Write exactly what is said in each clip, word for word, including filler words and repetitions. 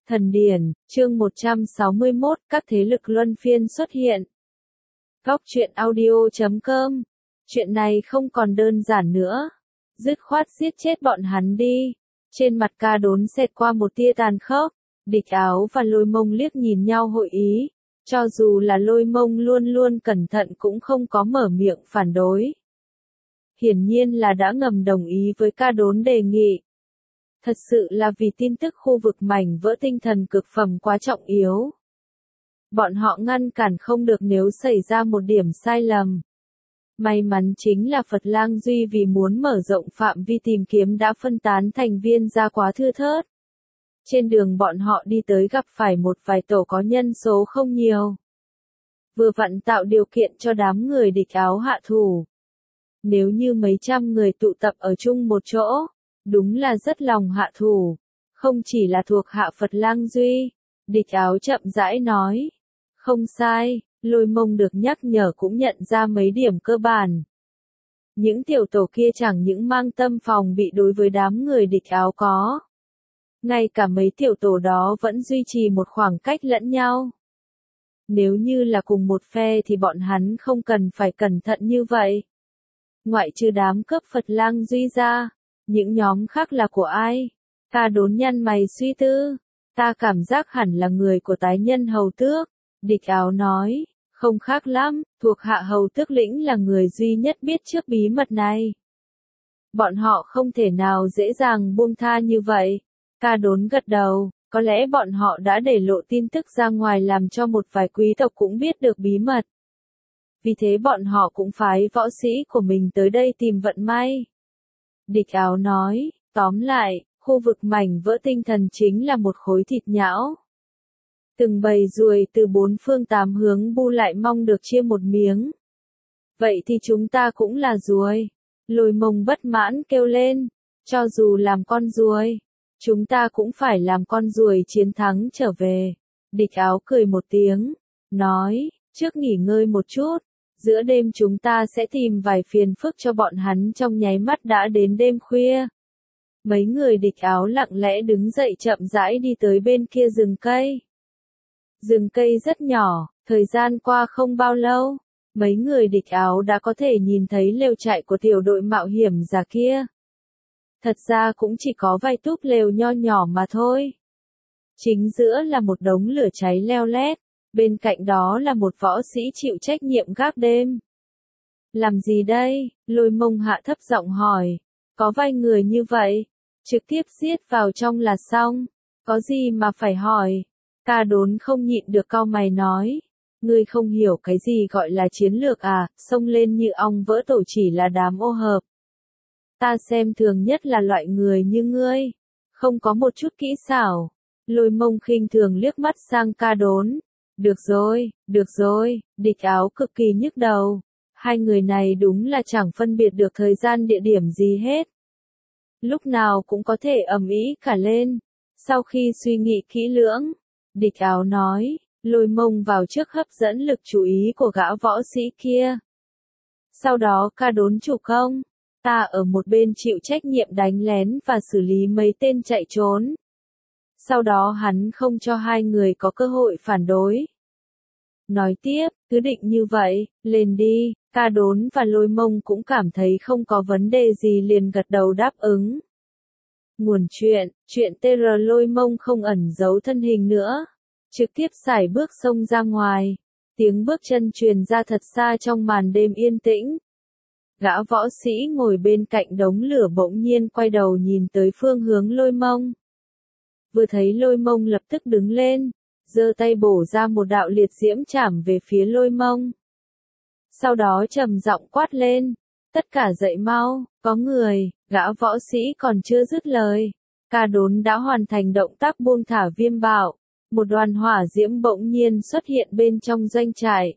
Thần điển, chương một trăm sáu mươi mốt, các thế lực luân phiên xuất hiện. Góc truyện audio chấm com. Chuyện này không còn đơn giản nữa. Dứt khoát giết chết bọn hắn đi. Trên mặt Ca Đốn xẹt qua một tia tàn khốc. Địch Áo và Lôi Mông liếc nhìn nhau hội ý. Cho dù là Lôi Mông luôn luôn cẩn thận cũng không có mở miệng phản đối. Hiển nhiên là đã ngầm đồng ý với Ca Đốn đề nghị. Thật sự là vì tin tức khu vực mảnh vỡ tinh thần cực phẩm quá trọng yếu. Bọn họ ngăn cản không được nếu xảy ra một điểm sai lầm. May mắn chính là Phật Lang Duy vì muốn mở rộng phạm vi tìm kiếm đã phân tán thành viên ra quá thưa thớt. Trên đường bọn họ đi tới gặp phải một vài tổ có nhân số không nhiều. Vừa vặn tạo điều kiện cho đám người Địch Áo hạ thủ. Nếu như mấy trăm người tụ tập ở chung một chỗ, đúng là rất lòng hạ thủ, không chỉ là thuộc hạ Phật Lang Duy. Địch Áo chậm rãi nói. Không sai, Lôi Mông được nhắc nhở cũng nhận ra mấy điểm cơ bản. Những tiểu tổ kia chẳng những mang tâm phòng bị đối với đám người Địch Áo có. Ngay cả mấy tiểu tổ đó vẫn duy trì một khoảng cách lẫn nhau. Nếu như là cùng một phe thì bọn hắn không cần phải cẩn thận như vậy. Ngoại trừ đám cướp Phật Lang Duy ra. Những nhóm khác là của ai? Ca Đốn nhăn mày suy tư. Ta cảm giác hẳn là người của tái nhân hầu tước. Địch Áo nói, không khác lắm, thuộc hạ hầu tước lĩnh là người duy nhất biết trước bí mật này. Bọn họ không thể nào dễ dàng buông tha như vậy. Ca Đốn gật đầu, có lẽ bọn họ đã để lộ tin tức ra ngoài làm cho một vài quý tộc cũng biết được bí mật. Vì thế bọn họ cũng phái võ sĩ của mình tới đây tìm vận may. Địch Áo nói, tóm lại, khu vực mảnh vỡ tinh thần chính là một khối thịt nhão. Từng bầy ruồi từ bốn phương tám hướng bu lại mong được chia một miếng. Vậy thì chúng ta cũng là ruồi. Lôi Mông bất mãn kêu lên, cho dù làm con ruồi, chúng ta cũng phải làm con ruồi chiến thắng trở về. Địch Áo cười một tiếng, nói, trước nghỉ ngơi một chút. Giữa đêm chúng ta sẽ tìm vài phiền phức cho bọn hắn trong nháy mắt đã đến đêm khuya. Mấy người Địch Áo lặng lẽ đứng dậy chậm rãi đi tới bên kia rừng cây. Rừng cây rất nhỏ, thời gian qua không bao lâu, mấy người Địch Áo đã có thể nhìn thấy lều trại của tiểu đội mạo hiểm giả kia. Thật ra cũng chỉ có vài túp lều nho nhỏ mà thôi. Chính giữa là một đống lửa cháy leo lét. Bên cạnh đó là một võ sĩ chịu trách nhiệm gác đêm. Làm gì đây? Lôi Mông hạ thấp giọng hỏi. Có vài người như vậy. Trực tiếp giết vào trong là xong. Có gì mà phải hỏi? Ca Đốn không nhịn được cau mày nói. Ngươi không hiểu cái gì gọi là chiến lược à, xông lên như ong vỡ tổ chỉ là đám ô hợp. Ta xem thường nhất là loại người như ngươi. Không có một chút kỹ xảo. Lôi Mông khinh thường liếc mắt sang Ca Đốn. Được rồi, được rồi, Địch Áo cực kỳ nhức đầu. Hai người này đúng là chẳng phân biệt được thời gian địa điểm gì hết. Lúc nào cũng có thể ầm ĩ cả lên. Sau khi suy nghĩ kỹ lưỡng, Địch Áo nói, Lôi Mông vào trước hấp dẫn lực chú ý của gã võ sĩ kia. Sau đó Ca Đốn chủ công, ta ở một bên chịu trách nhiệm đánh lén và xử lý mấy tên chạy trốn. Sau đó hắn không cho hai người có cơ hội phản đối. Nói tiếp, cứ định như vậy, lên đi. Ca Đốn và Lôi Mông cũng cảm thấy không có vấn đề gì liền gật đầu đáp ứng. Nguồn chuyện, chuyện tê rờ Lôi Mông không ẩn giấu thân hình nữa. Trực tiếp sải bước xông ra ngoài. Tiếng bước chân truyền ra thật xa trong màn đêm yên tĩnh. Gã võ sĩ ngồi bên cạnh đống lửa bỗng nhiên quay đầu nhìn tới phương hướng Lôi Mông. Vừa thấy Lôi Mông lập tức đứng lên, giơ tay bổ ra một đạo liệt diễm chảm về phía Lôi Mông. Sau đó trầm giọng quát lên, tất cả dậy mau, có người. Gã võ sĩ còn chưa dứt lời. Ca Đốn đã hoàn thành động tác buông thả viêm bạo. Một đoàn hỏa diễm bỗng nhiên xuất hiện bên trong doanh trại.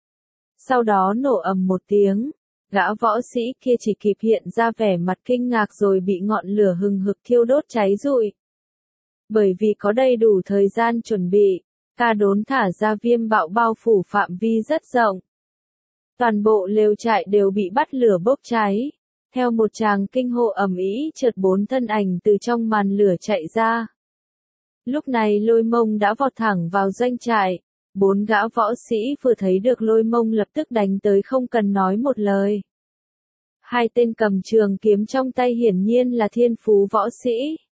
Sau đó nổ ầm một tiếng. Gã võ sĩ kia chỉ kịp hiện ra vẻ mặt kinh ngạc rồi bị ngọn lửa hừng hực thiêu đốt cháy rụi. Bởi vì có đầy đủ thời gian chuẩn bị, Ca Đốn thả ra viêm bạo bao phủ phạm vi rất rộng. Toàn bộ lều trại đều bị bắt lửa bốc cháy. Theo một tràng kinh hô ầm ĩ, chợt bốn thân ảnh từ trong màn lửa chạy ra. Lúc này Lôi Mông đã vọt thẳng vào doanh trại. Bốn gã võ sĩ vừa thấy được Lôi Mông lập tức đánh tới không cần nói một lời. Hai tên cầm trường kiếm trong tay hiển nhiên là thiên phú võ sĩ.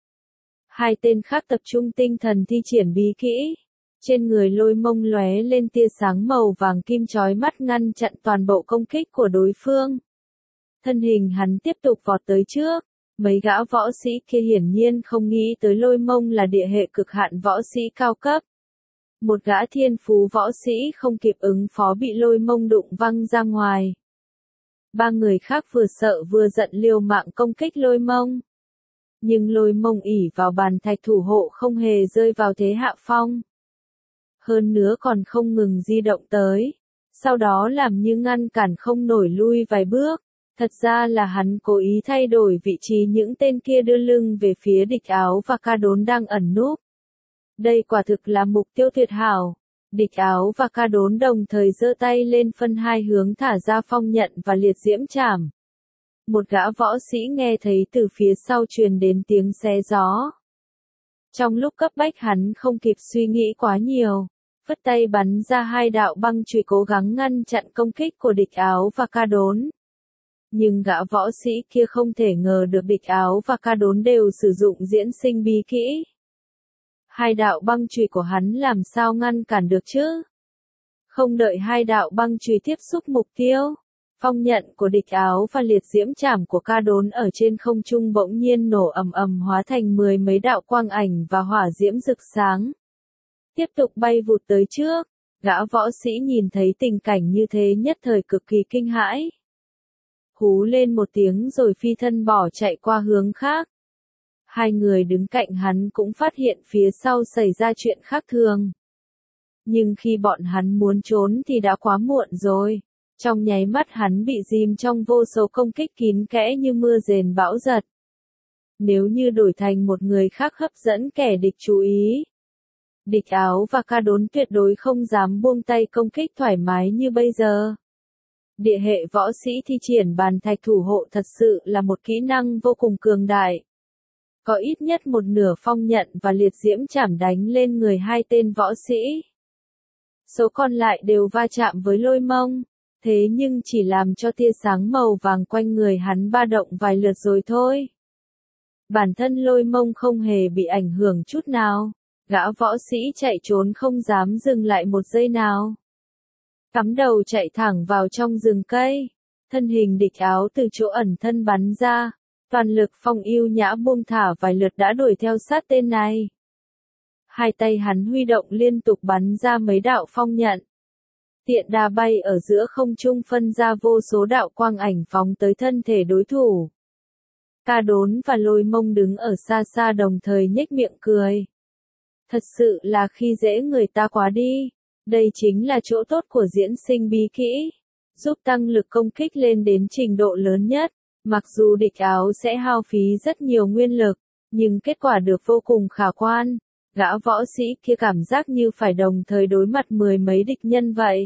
Hai tên khác tập trung tinh thần thi triển bí kỹ. Trên người Lôi Mông lóe lên tia sáng màu vàng kim chói mắt ngăn chặn toàn bộ công kích của đối phương. Thân hình hắn tiếp tục vọt tới trước. Mấy gã võ sĩ kia hiển nhiên không nghĩ tới Lôi Mông là địa hệ cực hạn võ sĩ cao cấp. Một gã thiên phú võ sĩ không kịp ứng phó bị Lôi Mông đụng văng ra ngoài. Ba người khác vừa sợ vừa giận liều mạng công kích Lôi Mông. Nhưng Lôi Mông ỷ vào bàn thạch thủ hộ không hề rơi vào thế hạ phong. Hơn nữa còn không ngừng di động tới. Sau đó làm như ngăn cản không nổi lui vài bước. Thật ra là hắn cố ý thay đổi vị trí những tên kia đưa lưng về phía địch áo và ca đốn đang ẩn núp. Đây quả thực là mục tiêu tuyệt hảo. Địch áo và ca đốn đồng thời giơ tay lên phân hai hướng thả ra phong nhận và liệt diễm chảm. Một gã võ sĩ nghe thấy từ phía sau truyền đến tiếng xé gió. Trong lúc cấp bách hắn không kịp suy nghĩ quá nhiều. Phất tay bắn ra hai đạo băng chùy cố gắng ngăn chặn công kích của địch áo và ca đốn. Nhưng gã võ sĩ kia không thể ngờ được địch áo và ca đốn đều sử dụng diễn sinh bí kỹ. Hai đạo băng chùy của hắn làm sao ngăn cản được chứ? Không đợi hai đạo băng chùy tiếp xúc mục tiêu, phong nhận của địch áo và liệt diễm chảm của ca đốn ở trên không trung bỗng nhiên nổ ầm ầm hóa thành mười mấy đạo quang ảnh và hỏa diễm rực sáng. Tiếp tục bay vụt tới trước, gã võ sĩ nhìn thấy tình cảnh như thế nhất thời cực kỳ kinh hãi. Hú lên một tiếng rồi phi thân bỏ chạy qua hướng khác. Hai người đứng cạnh hắn cũng phát hiện phía sau xảy ra chuyện khác thường. Nhưng khi bọn hắn muốn trốn thì đã quá muộn rồi. Trong nháy mắt hắn bị dìm trong vô số công kích kín kẽ như mưa rền bão giật. Nếu như đổi thành một người khác hấp dẫn kẻ địch chú ý, địch áo và ca đốn tuyệt đối không dám buông tay công kích thoải mái như bây giờ. Địa hệ võ sĩ thi triển bàn thạch thủ hộ thật sự là một kỹ năng vô cùng cường đại. Có ít nhất một nửa phong nhận và liệt diễm chảm đánh lên người hai tên võ sĩ. Số còn lại đều va chạm với Lôi Mông, thế nhưng chỉ làm cho tia sáng màu vàng quanh người hắn ba động vài lượt rồi thôi. Bản thân Lôi Mông không hề bị ảnh hưởng chút nào, gã võ sĩ chạy trốn không dám dừng lại một giây nào. Cắm đầu chạy thẳng vào trong rừng cây, thân hình địch áo từ chỗ ẩn thân bắn ra, toàn lực phong yêu nhã buông thả vài lượt đã đuổi theo sát tên này. Hai tay hắn huy động liên tục bắn ra mấy đạo phong nhận. Tiện đà bay ở giữa không trung phân ra vô số đạo quang ảnh phóng tới thân thể đối thủ. Ca đốn và Lôi Mông đứng ở xa xa đồng thời nhếch miệng cười. Thật sự là khi dễ người ta quá đi. Đây chính là chỗ tốt của diễn sinh bí kỹ, giúp tăng lực công kích lên đến trình độ lớn nhất. Mặc dù địch áo sẽ hao phí rất nhiều nguyên lực, nhưng kết quả được vô cùng khả quan. Gã võ sĩ kia cảm giác như phải đồng thời đối mặt mười mấy địch nhân vậy.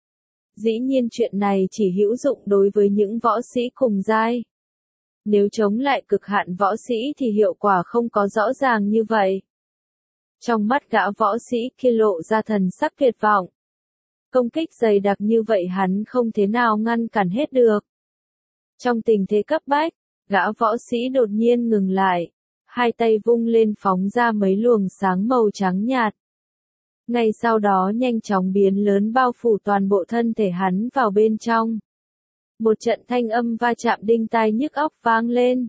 Dĩ nhiên chuyện này chỉ hữu dụng đối với những võ sĩ cùng giai. Nếu chống lại cực hạn võ sĩ thì hiệu quả không có rõ ràng như vậy. Trong mắt gã võ sĩ kia lộ ra thần sắc tuyệt vọng. Công kích dày đặc như vậy hắn không thể nào ngăn cản hết được. Trong tình thế cấp bách, gã võ sĩ đột nhiên ngừng lại, hai tay vung lên phóng ra mấy luồng sáng màu trắng nhạt. Ngay sau đó nhanh chóng biến lớn bao phủ toàn bộ thân thể hắn vào bên trong. Một trận thanh âm va chạm đinh tai nhức óc vang lên.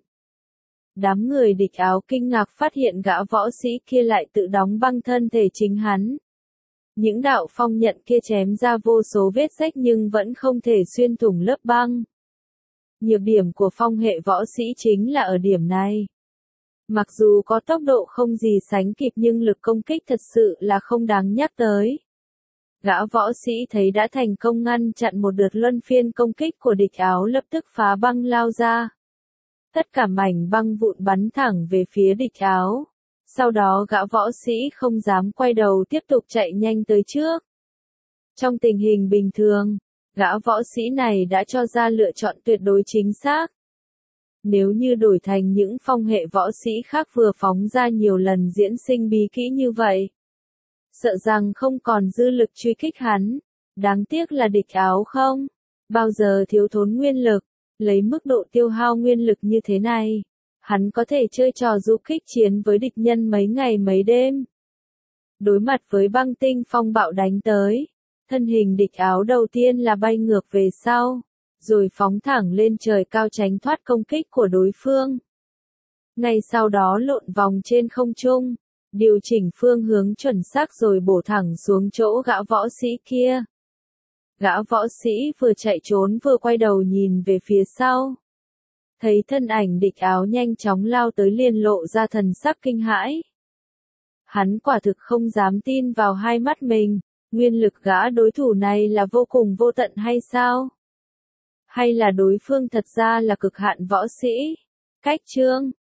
Đám người địch áo kinh ngạc phát hiện gã võ sĩ kia lại tự đóng băng thân thể chính hắn. Những đạo phong nhận kia chém ra vô số vết rách nhưng vẫn không thể xuyên thủng lớp băng. Nhược điểm của phong hệ võ sĩ chính là ở điểm này. Mặc dù có tốc độ không gì sánh kịp nhưng lực công kích thật sự là không đáng nhắc tới. Gã võ sĩ thấy đã thành công ngăn chặn một đợt luân phiên công kích của địch áo lập tức phá băng lao ra. Tất cả mảnh băng vụn bắn thẳng về phía địch áo. Sau đó gã võ sĩ không dám quay đầu tiếp tục chạy nhanh tới trước. Trong tình hình bình thường, gã võ sĩ này đã cho ra lựa chọn tuyệt đối chính xác. Nếu như đổi thành những phong hệ võ sĩ khác vừa phóng ra nhiều lần diễn sinh bí kỹ như vậy, sợ rằng không còn dư lực truy kích hắn. Đáng tiếc là địch áo không bao giờ thiếu thốn nguyên lực, lấy mức độ tiêu hao nguyên lực như thế này, hắn có thể chơi trò du kích chiến với địch nhân mấy ngày mấy đêm. Đối mặt với băng tinh phong bạo đánh tới, thân hình địch áo đầu tiên là bay ngược về sau, rồi phóng thẳng lên trời cao tránh thoát công kích của đối phương. Ngay sau đó lộn vòng trên không trung, điều chỉnh phương hướng chuẩn xác rồi bổ thẳng xuống chỗ gã võ sĩ kia. Gã võ sĩ vừa chạy trốn vừa quay đầu nhìn về phía sau. Thấy thân ảnh địch áo nhanh chóng lao tới liền lộ ra thần sắc kinh hãi. Hắn quả thực không dám tin vào hai mắt mình, nguyên lực gã đối thủ này là vô cùng vô tận hay sao? Hay là đối phương thật ra là cực hạn võ sĩ? Cách chương